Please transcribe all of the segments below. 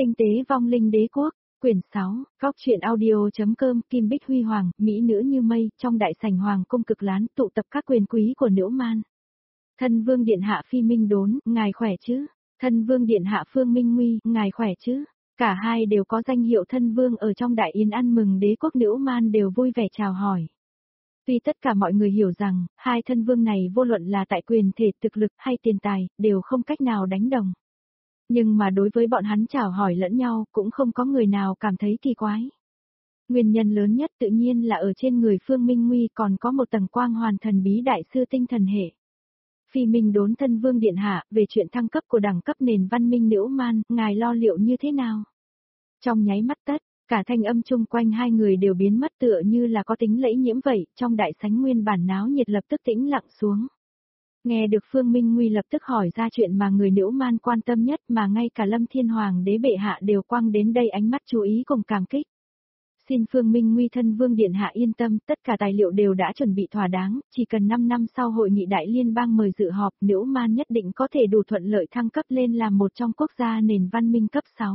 Tinh tế vong linh đế quốc, quyển 6, góc truyện audio.com, Kim Bích Huy Hoàng, mỹ nữ như mây, trong đại sảnh hoàng cung cực lán, tụ tập các quyền quý của Nữ Man. Thân vương điện hạ Phi Minh Đốn, ngài khỏe chứ? Thân vương điện hạ Phương Minh Nguy, ngài khỏe chứ? Cả hai đều có danh hiệu thân vương ở trong đại yến ăn mừng đế quốc Nữ Man đều vui vẻ chào hỏi. Tuy tất cả mọi người hiểu rằng, hai thân vương này vô luận là tại quyền thể thực lực hay tiền tài, đều không cách nào đánh đồng. Nhưng mà đối với bọn hắn chào hỏi lẫn nhau, cũng không có người nào cảm thấy kỳ quái. Nguyên nhân lớn nhất tự nhiên là ở trên người Phương Minh Nguy còn có một tầng quang hoàn thần bí đại sư tinh thần hệ. Phi Minh Đốn thân vương điện hạ, về chuyện thăng cấp của đẳng cấp nền văn minh Nữ Man, ngài lo liệu như thế nào? Trong nháy mắt tất, cả thanh âm chung quanh hai người đều biến mất tựa như là có tính lẫy nhiễm vậy, trong đại sảnh nguyên bản náo nhiệt lập tức tĩnh lặng xuống. Nghe được Phương Minh Nguy lập tức hỏi ra chuyện mà người Nữ Man quan tâm nhất mà ngay cả Lâm Thiên Hoàng đế bệ hạ đều quăng đến đây ánh mắt chú ý cùng cảm kích. Xin Phương Minh Nguy thân vương điện hạ yên tâm, tất cả tài liệu đều đã chuẩn bị thỏa đáng, chỉ cần 5 năm sau hội nghị đại liên bang mời dự họp, Nữ Man nhất định có thể đủ thuận lợi thăng cấp lên làm một trong quốc gia nền văn minh cấp 6.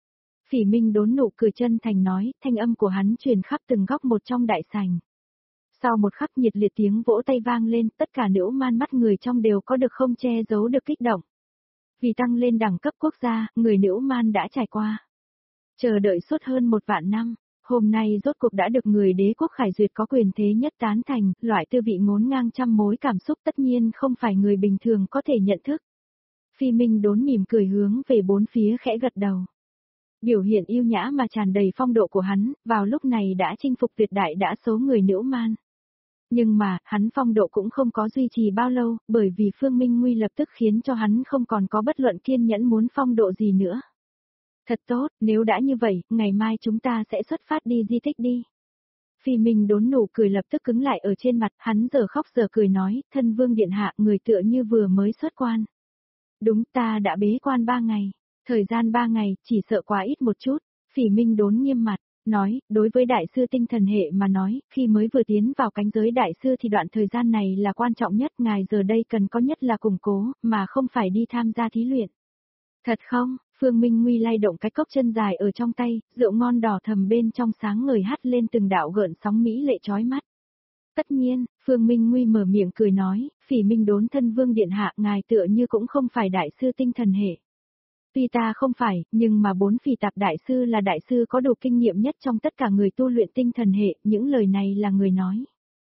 Phỉ Minh Đốn nụ cười chân thành nói, thanh âm của hắn truyền khắp từng góc một trong đại sảnh. Sau một khắc nhiệt liệt tiếng vỗ tay vang lên, tất cả Nữ Man mắt người trong đều có được không che giấu được kích động. Vì tăng lên đẳng cấp quốc gia, người Nữ Man đã trải qua. Chờ đợi suốt hơn 1 vạn năm, hôm nay rốt cuộc đã được người đế quốc khải duyệt có quyền thế nhất tán thành, loại tư vị ngốn ngang trăm mối cảm xúc tất nhiên không phải người bình thường có thể nhận thức. Phi Minh Đốn mỉm cười hướng về bốn phía khẽ gật đầu. Biểu hiện yêu nhã mà tràn đầy phong độ của hắn, vào lúc này đã chinh phục tuyệt đại đa số người Nữ Man. Nhưng mà, hắn phong độ cũng không có duy trì bao lâu, bởi vì Phương Minh Nguy lập tức khiến cho hắn không còn có bất luận kiên nhẫn muốn phong độ gì nữa. Thật tốt, nếu đã như vậy, ngày mai chúng ta sẽ xuất phát đi di tích đi. Phi Minh Đốn nụ cười lập tức cứng lại ở trên mặt, hắn giờ khóc giờ cười nói, thân vương điện hạ, người tựa như vừa mới xuất quan. Đúng, ta đã bế quan 3 ngày. Thời gian 3 ngày, chỉ sợ quá ít một chút. Phỉ Minh Đốn nghiêm mặt, nói, đối với đại sư tinh thần hệ mà nói, khi mới vừa tiến vào cánh giới đại sư thì đoạn thời gian này là quan trọng nhất, ngài giờ đây cần có nhất là củng cố, mà không phải đi tham gia thí luyện. Thật không? Phương Minh Nguy lay động cái cốc chân dài ở trong tay, rượu ngon đỏ thầm bên trong sáng ngời hắt lên từng đạo gợn sóng mỹ lệ chói mắt. Tất nhiên, Phương Minh Nguy mở miệng cười nói, Phỉ Minh Đốn thân vương điện hạ, ngài tựa như cũng không phải đại sư tinh thần hệ. Tuy ta không phải, nhưng mà 4 phỉ tạp đại sư là đại sư có đủ kinh nghiệm nhất trong tất cả người tu luyện tinh thần hệ, những lời này là người nói.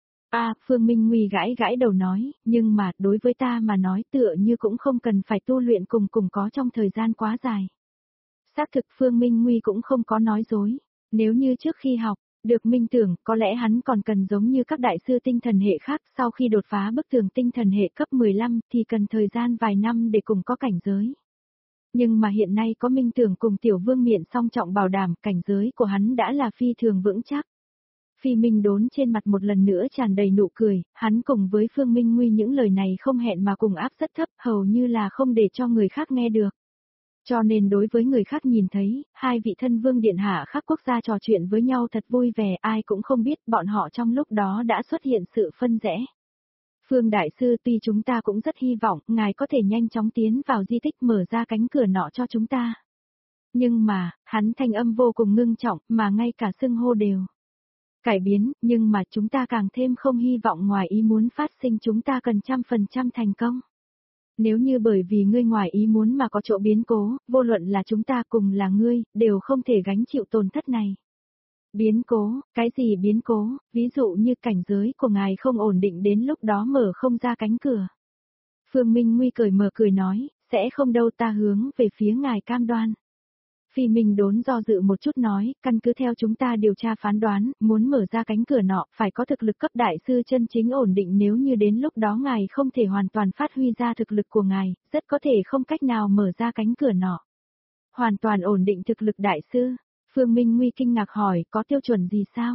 Phương Minh Nguy gãi gãi đầu nói, nhưng mà, đối với ta mà nói tựa như cũng không cần phải tu luyện cùng có trong thời gian quá dài. Xác thực Phương Minh Nguy cũng không có nói dối. Nếu như trước khi học, được minh tưởng, có lẽ hắn còn cần giống như các đại sư tinh thần hệ khác, sau khi đột phá bức tường tinh thần hệ cấp 15 thì cần thời gian vài năm để cùng có cảnh giới. Nhưng mà hiện nay có minh tưởng cùng tiểu vương miện song trọng bảo đảm, cảnh giới của hắn đã là phi thường vững chắc. Phi Minh Đốn trên mặt một lần nữa tràn đầy nụ cười, hắn cùng với Phương Minh Nguy những lời này không hẹn mà cùng áp rất thấp, hầu như là không để cho người khác nghe được. Cho nên đối với người khác nhìn thấy, hai vị thân vương điện hạ khác quốc gia trò chuyện với nhau thật vui vẻ, ai cũng không biết bọn họ trong lúc đó đã xuất hiện sự phân rẽ. Phương Đại Sư, tuy chúng ta cũng rất hy vọng, ngài có thể nhanh chóng tiến vào di tích mở ra cánh cửa nọ cho chúng ta. Nhưng mà, hắn thanh âm vô cùng ngưng trọng, mà ngay cả xưng hô đều cải biến, nhưng mà chúng ta càng thêm không hy vọng ngoài ý muốn phát sinh, chúng ta cần 100% thành công. Nếu như bởi vì ngươi ngoài ý muốn mà có chỗ biến cố, vô luận là chúng ta cùng là ngươi, đều không thể gánh chịu tổn thất này. Biến cố, cái gì biến cố, ví dụ như cảnh giới của ngài không ổn định đến lúc đó mở không ra cánh cửa. Phương Minh Nguy cười mở cười nói, sẽ không đâu, ta hướng về phía ngài cam đoan. Phi Minh Đốn do dự một chút nói, căn cứ theo chúng ta điều tra phán đoán, muốn mở ra cánh cửa nọ, phải có thực lực cấp đại sư chân chính ổn định, nếu như đến lúc đó ngài không thể hoàn toàn phát huy ra thực lực của ngài, rất có thể không cách nào mở ra cánh cửa nọ. Hoàn toàn ổn định thực lực đại sư. Phương Minh Nguy kinh ngạc hỏi, có tiêu chuẩn gì sao?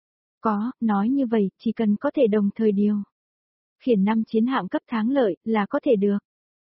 Có, nói như vậy, chỉ cần có thể đồng thời điều khiển 5 chiến hạm cấp thắng lợi, là có thể được.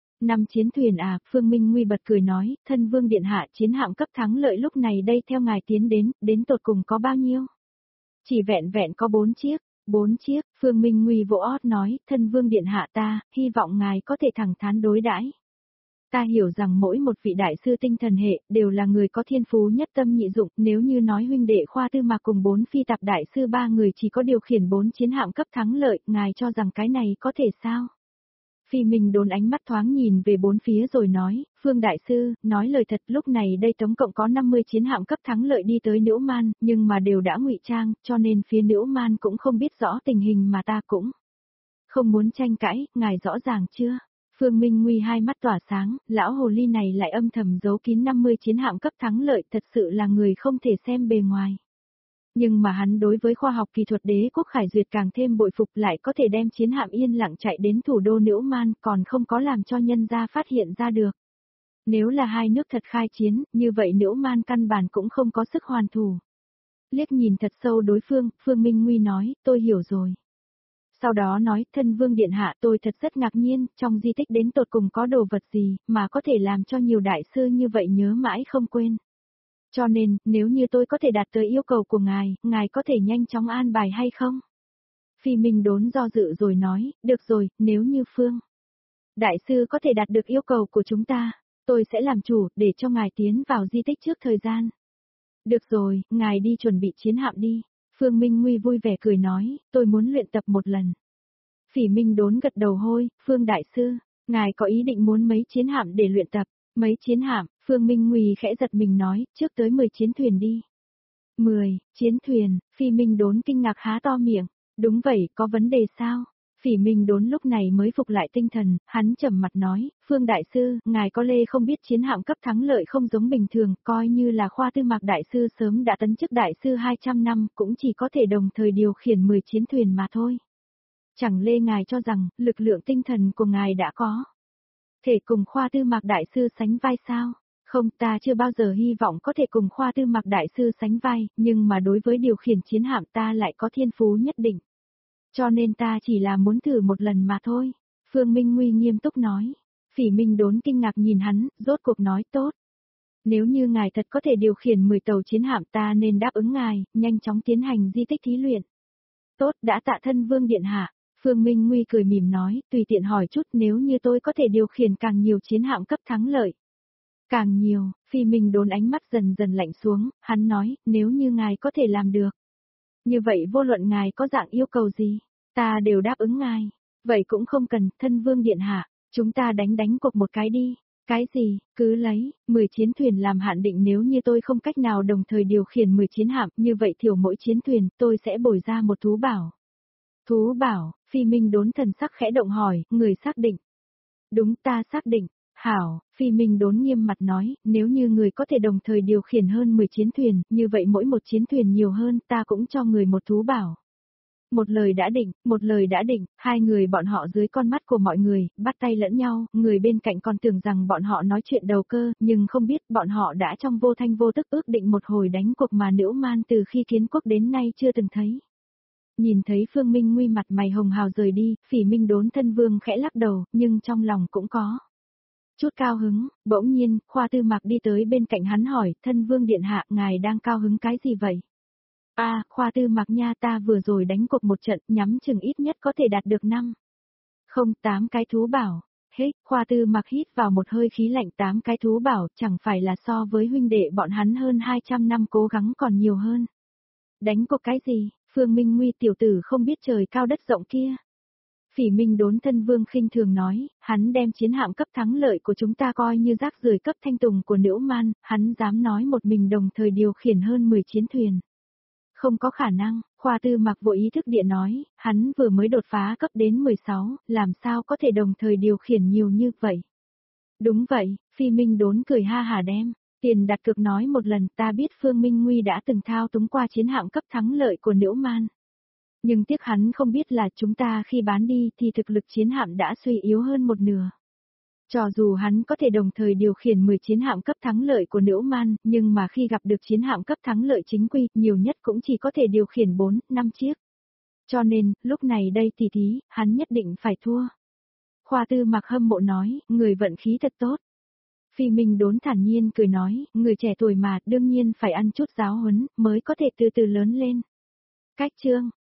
5 chiến thuyền à, Phương Minh Nguy bật cười nói, thân vương điện hạ, chiến hạm cấp thắng lợi lúc này đây theo ngài tiến đến tột cùng có bao nhiêu? Chỉ vẹn vẹn có 4 chiếc. 4 chiếc, Phương Minh Nguy vỗ ót nói, thân vương điện hạ ta, hy vọng ngài có thể thẳng thắn đối đãi. Ta hiểu rằng mỗi một vị đại sư tinh thần hệ đều là người có thiên phú nhất tâm nhị dụng, nếu như nói huynh đệ Khoa Tư Mạc cùng 4 phi tạp đại sư 3 người chỉ có điều khiển 4 chiến hạm cấp thắng lợi, ngài cho rằng cái này có thể sao? Phi Minh Đốn ánh mắt thoáng nhìn về bốn phía rồi nói, Phương Đại Sư, nói lời thật lúc này đây tổng cộng có 50 chiến hạm cấp thắng lợi đi tới Nữu Man, nhưng mà đều đã ngụy trang, cho nên phía Nữu Man cũng không biết rõ tình hình mà ta cũng không muốn tranh cãi, ngài rõ ràng chưa? Phương Minh Nguy hai mắt tỏa sáng, lão hồ ly này lại âm thầm giấu kín 50 chiến hạm cấp thắng lợi, thật sự là người không thể xem bề ngoài. Nhưng mà hắn đối với khoa học kỹ thuật đế quốc Khải Duyệt càng thêm bội phục, lại có thể đem chiến hạm yên lặng chạy đến thủ đô Nữu Man, còn không có làm cho nhân gia phát hiện ra được. Nếu là hai nước thật khai chiến, như vậy Nữu Man căn bản cũng không có sức hoàn thủ. Liếc nhìn thật sâu đối phương, Phương Minh Nguy nói, tôi hiểu rồi. Sau đó nói, thân vương điện hạ, tôi thật rất ngạc nhiên, trong di tích đến tột cùng có đồ vật gì, mà có thể làm cho nhiều đại sư như vậy nhớ mãi không quên. Cho nên, nếu như tôi có thể đạt tới yêu cầu của ngài có thể nhanh chóng an bài hay không? Phi Minh Đốn do dự rồi nói, được rồi, nếu như Phương Đại sư có thể đạt được yêu cầu của chúng ta, tôi sẽ làm chủ, để cho ngài tiến vào di tích trước thời gian. Được rồi, ngài đi chuẩn bị chiến hạm đi. Phương Minh Nguy vui vẻ cười nói, tôi muốn luyện tập một lần. Phỉ Minh Đốn gật đầu hôi, Phương Đại Sư, ngài có ý định muốn mấy chiến hạm để luyện tập? Mấy chiến hạm, Phương Minh Nguy khẽ giật mình nói, trước tới 10 chiến thuyền đi. 10 chiến thuyền, Phi Minh Đốn kinh ngạc há to miệng, đúng vậy, có vấn đề sao? Phỉ Minh Đốn lúc này mới phục lại tinh thần, hắn trầm mặt nói, Phương Đại Sư, ngài có lẽ không biết chiến hạm cấp thắng lợi không giống bình thường, coi như là Khoa Tư Mạc Đại Sư sớm đã tấn chức Đại Sư 200 năm, cũng chỉ có thể đồng thời điều khiển 10 chiến thuyền mà thôi. Chẳng lẽ ngài cho rằng, lực lượng tinh thần của ngài đã có thể cùng Khoa Tư Mạc Đại Sư sánh vai sao? Không, ta chưa bao giờ hy vọng có thể cùng Khoa Tư Mạc Đại Sư sánh vai, nhưng mà đối với điều khiển chiến hạm ta lại có thiên phú nhất định. Cho nên ta chỉ là muốn thử một lần mà thôi. Phương Minh Nguy nghiêm túc nói. Phỉ Minh Đốn kinh ngạc nhìn hắn, rốt cuộc nói tốt. Nếu như ngài thật có thể điều khiển 10 tàu chiến hạm ta nên đáp ứng ngài, nhanh chóng tiến hành di tích thí luyện. Tốt, đã tạ thân vương điện hạ. Phương Minh Nguy cười mỉm nói, tùy tiện hỏi chút nếu như tôi có thể điều khiển càng nhiều chiến hạm cấp thắng lợi. Càng nhiều, Phi Minh Đốn ánh mắt dần dần lạnh xuống, hắn nói, nếu như ngài có thể làm được. Như vậy vô luận ngài có dạng yêu cầu gì, ta đều đáp ứng ngài. Vậy cũng không cần, thân vương điện hạ, chúng ta đánh cuộc một cái đi. Cái gì, cứ lấy, 10 chiến thuyền làm hạn định nếu như tôi không cách nào đồng thời điều khiển 10 chiến hạm, như vậy thiểu mỗi chiến thuyền, tôi sẽ bồi ra một thú bảo. Thú bảo, Phi Minh Đốn thần sắc khẽ động hỏi, người xác định. Đúng ta xác định. Hảo, Phi Minh Đốn nghiêm mặt nói, nếu như người có thể đồng thời điều khiển hơn 10 chiến thuyền, như vậy mỗi một chiến thuyền nhiều hơn, ta cũng cho người một thú bảo. Một lời đã định, hai người bọn họ dưới con mắt của mọi người, bắt tay lẫn nhau, người bên cạnh còn tưởng rằng bọn họ nói chuyện đầu cơ, nhưng không biết bọn họ đã trong vô thanh vô tức ước định một hồi đánh cuộc mà Nữu Man từ khi kiến quốc đến nay chưa từng thấy. Nhìn thấy Phương Minh Nguy mặt mày hồng hào rời đi, Phỉ Minh Đốn thân vương khẽ lắc đầu, nhưng trong lòng cũng có chút cao hứng. Bỗng nhiên, Khoa Tư Mạc đi tới bên cạnh hắn hỏi, thân vương điện hạ, ngài đang cao hứng cái gì vậy? Khoa Tư Mạc nha, ta vừa rồi đánh cuộc một trận, nhắm chừng ít nhất có thể đạt được 8 cái thú bảo. Hết, Khoa Tư Mạc hít vào một hơi khí lạnh, 8 cái thú bảo, chẳng phải là so với huynh đệ bọn hắn hơn 200 năm cố gắng còn nhiều hơn. Đánh cuộc cái gì? Phương Minh Nguy tiểu tử không biết trời cao đất rộng kia. Phỉ Minh Đốn thân vương khinh thường nói, hắn đem chiến hạm cấp thắng lợi của chúng ta coi như rác rưởi cấp thanh tùng của Nữu Man, hắn dám nói một mình đồng thời điều khiển hơn 10 chiến thuyền. Không có khả năng, Khoa Tư Mạc vội ý thức địa nói, hắn vừa mới đột phá cấp đến 16, làm sao có thể đồng thời điều khiển nhiều như vậy. Đúng vậy, Phi Minh Đốn cười ha hả đem tiền đặt cược nói một lần, ta biết Phương Minh Nguy đã từng thao túng qua chiến hạm cấp thắng lợi của Nữu Man. Nhưng tiếc hắn không biết là chúng ta khi bán đi thì thực lực chiến hạm đã suy yếu hơn một nửa. Cho dù hắn có thể đồng thời điều khiển 10 chiến hạm cấp thắng lợi của Nữu Man, nhưng mà khi gặp được chiến hạm cấp thắng lợi chính quy, nhiều nhất cũng chỉ có thể điều khiển 4, 5 chiếc. Cho nên, lúc này đây tỷ thí, hắn nhất định phải thua. Khoa Tư Mạc hâm mộ nói, người vận khí thật tốt. Phi Minh Đốn thản nhiên cười nói, người trẻ tuổi mà, đương nhiên phải ăn chút giáo huấn, mới có thể từ từ lớn lên. Cách chương